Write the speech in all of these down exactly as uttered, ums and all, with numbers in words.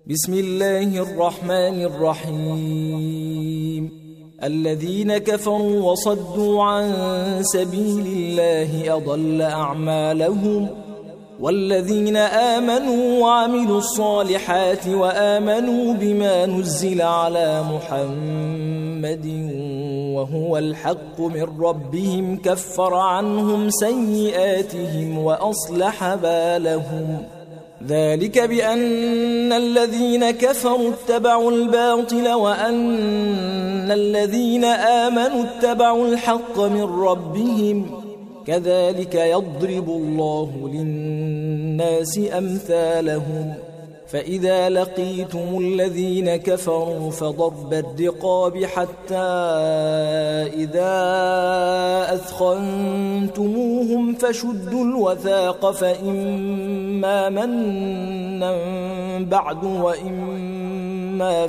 بسم الله الرحمن الرحيم. الذين كفروا وصدوا عن سبيل الله أضل أعمالهم، والذين آمنوا وعملوا الصالحات وآمنوا بما نزل على محمد وهو الحق من ربهم كفر عنهم سيئاتهم وأصلح بالهم. ذلك بأن الذين كفروا اتبعوا الباطل وأن الذين آمنوا اتبعوا الحق من ربهم، كذلك يضرب الله للناس أمثالهم. فإذا لقيتم الذين كفروا فضرب الرقاب حتى إذا أثخنتموهم فشدوا الوثاق فإما منا بعد وإما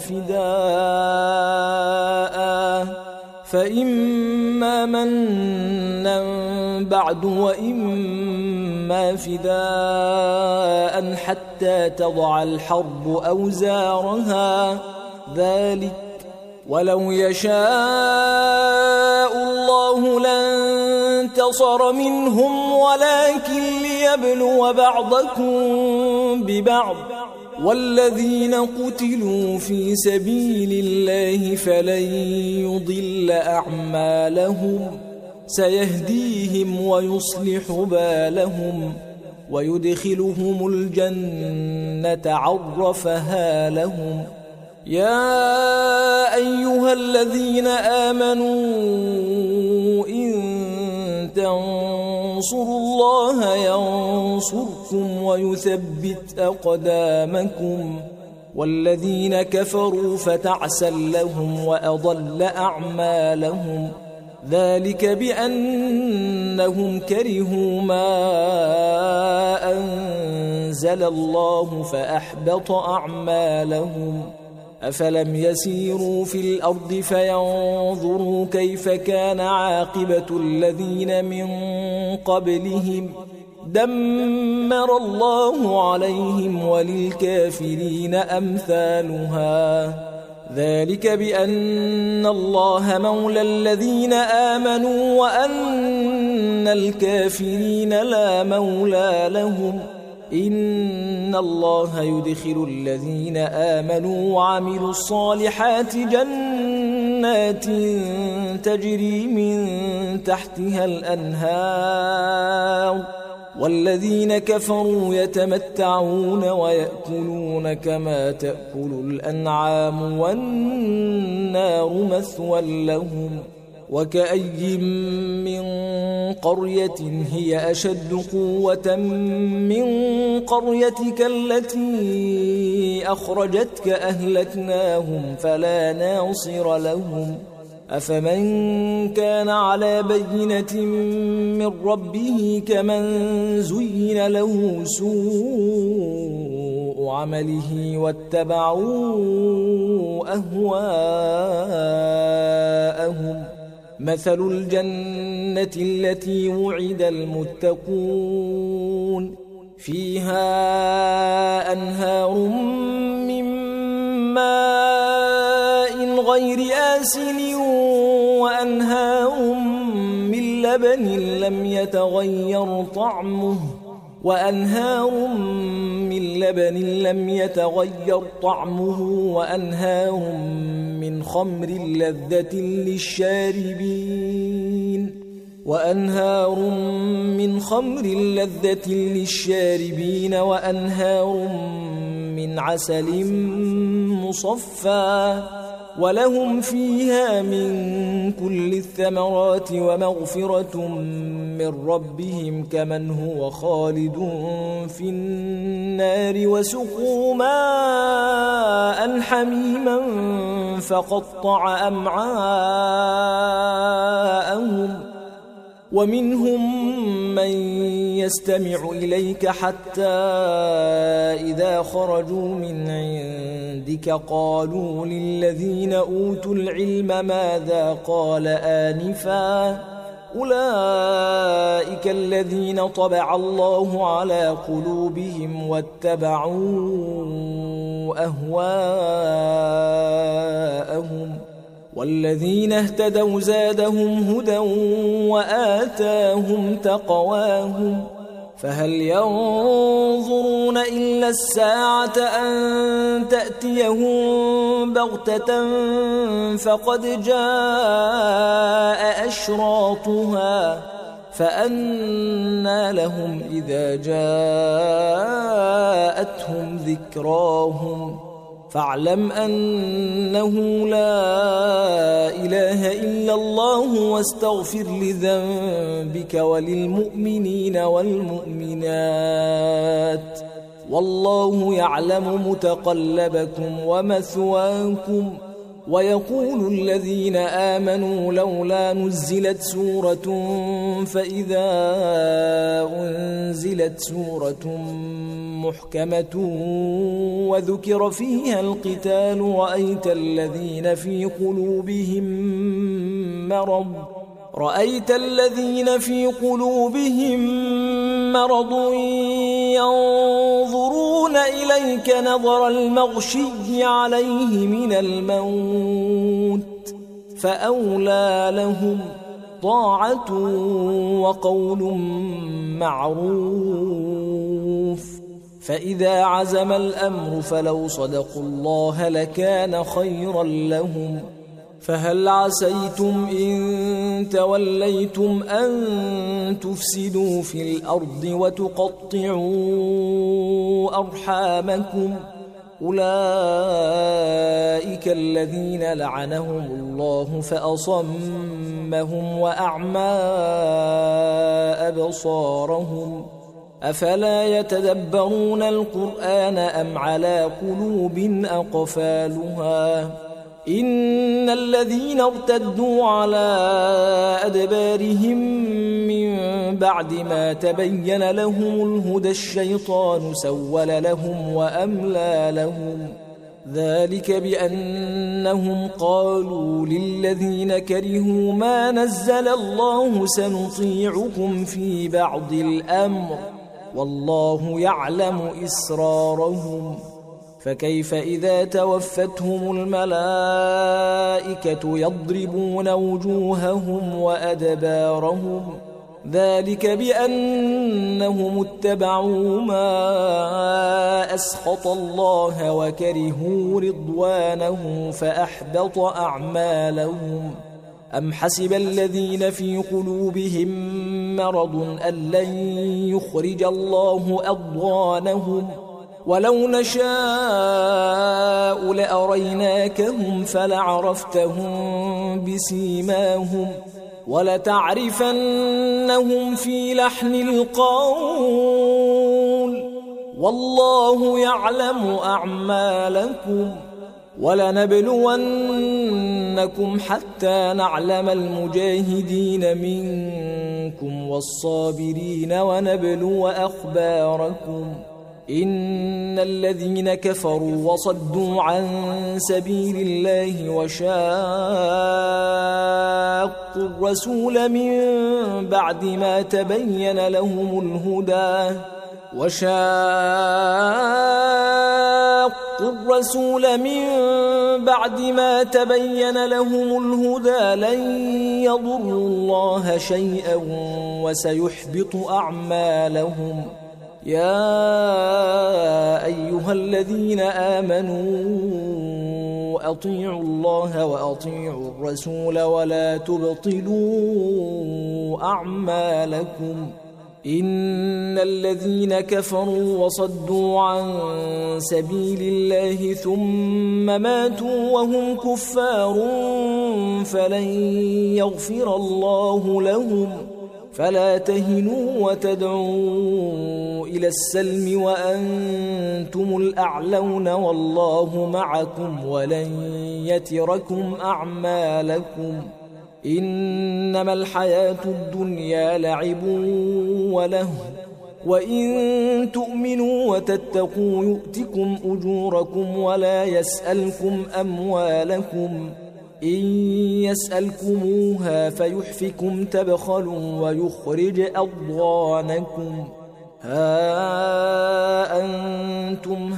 فداء فإما منا بعد وإما فداء حتى تضع الحرب أوزارها. ذلك ولو يشاء الله لانتصر منهم ولكن ليبلو بعضكم ببعض، والذين قتلوا في سبيل الله فلن يضل أعمالهم، سيهديهم ويصلح بالهم ويدخلهم الجنة عرفها لهم. يا أيها الذين آمنوا إن تنصروا الله ينصركم ويثبت أقدامكم، والذين كفروا فتعسا لهم وأضل أعمالهم. ذلك بأنهم كرهوا ما أنزل الله فأحبط أعمالهم. أفلم يسيروا في الأرض فينظروا كيف كان عاقبة الذين من قبلهم، دمر الله عليهم وللكافرين أمثالها. ذلك بأن الله مولى الذين آمنوا وأن الكافرين لا مولى لهم. إن الله يدخل الذين آمنوا وعملوا الصالحات جنات تجري من تحتها الأنهار، والذين كفروا يتمتعون ويأكلون كما تأكل الأنعام والنار مثوى لهم. وكأي من قرية هي أشد قوة من قريتك التي أخرجتك أهلكناهم فلا ناصر لهم. أفمن كان على بينة من ربه كمن زين له سوء عمله واتبعوا أهواءهم. مثل الجنة التي وعد المتقون فيها أنهار من ماء غير آسن وأنهار من لبن لم يتغير طعمه وأنهار من لبن لم يتغير طعمه وأنهار من خمر لذة للشاربين وأنهار من خمر لذة للشاربين وأنهار من عسل مصفى ولهم فيها من كل الثمرات ومغفرة من ربهم كمن هو خالد في النار وسقوا ماء حميما فقطع أمعاءهم. ومنهم من يستمع إليك حتى إذا خرجوا من عندك قالوا للذين أوتوا العلم ماذا قال آنفا أولئك الذين طبع الله على قلوبهم واتبعوا أهواءهم والذين اهتدوا زادهم هدى وآتاهم تقواهم فهل ينظرون إلا الساعة أن تأتيهم بغتة فقد جاء أشراطها فأنى لهم إذا جاءتهم ذكراهم فاعلم أنه لا إله إلا الله واستغفر لذنبك وللمؤمنين والمؤمنات والله يعلم متقلبكم ومثواكم ويقول الذين آمنوا لولا نزلت سورة فإذا أنزلت سورة محكمة وذكر فيها القتال رأيت الذين في قلوبهم مرض رأيت الذين في قلوبهم مرض ينظرون إليك نظر المغشي عليه من الموت فأولى لهم طاعة وقول معروف فإذا عزم الأمر فلو صدقوا الله لكان خيرا لهم فهل عسيتم إن توليتم أن تفسدوا في الأرض وتقطعوا أرحامكم أولئك الذين لعنهم الله فأصمهم وأعمى أبصارهم أفلا يتدبرون القرآن أم على قلوب أقفالها إن الذين ارتدوا على أدبارهم من بعد ما تبين لهم الهدى الشيطان سول لهم وأملى لهم ذلك بأنهم قالوا للذين كرهوا ما نزل الله سنطيعكم في بعض الأمر والله يعلم إسرارهم فكيف إذا توفتهم الملائكة يضربون وجوههم وأدبارهم ذلك بأنهم اتبعوا ما أسخط الله وكرهوا رضوانه فأحبط أعمالهم أم حسب الذين في قلوبهم مرض أن لن يخرج الله أضغانهم ولو نشاء لأريناكهم فلعرفتهم بسيماهم ولتعرفنهم في لحن القول والله يعلم أعمالكم ولنبلونكم حتى نعلم المجاهدين منكم والصابرين ونبلو أخباركم إن الذين كفروا وصدوا عن سبيل الله وشاقوا الرسول من بعد ما تبين لهم الهدى وشاقوا الرسول من بعد ما تبين لهم الهدى لن يضروا الله شيئا وسيحبط أعمالهم يا أيها الذين آمنوا أطيعوا الله وأطيعوا الرسول ولا تبطلوا أعمالكم إن الذين كفروا وصدوا عن سبيل الله ثم ماتوا وهم كفار فلن يغفر الله لهم فلا تهنوا وتدعوا إلى السلم وأنتم الأعلون والله معكم ولن يتركم أعمالكم إنما الحياة الدنيا لعب وله وإن تؤمنوا وتتقوا يؤتكم أجوركم ولا يسألكم أموالكم إن يسألكموها فيحفكم تبخلوا ويخرج أضغانكم ها أنتم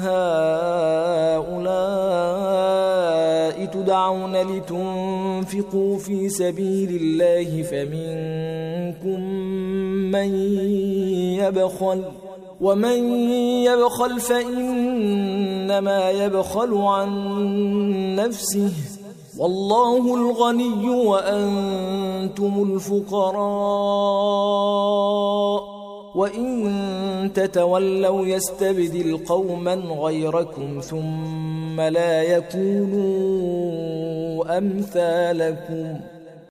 هؤلاء تدعون لتنفقوا في سبيل الله فمنكم من يبخل ومن يبخل فإنما يبخل عن نفسه والله الغني وأنتم الفقراء وإن تتولوا يستبدل قوما غيركم ثم لا يكونوا أمثالكم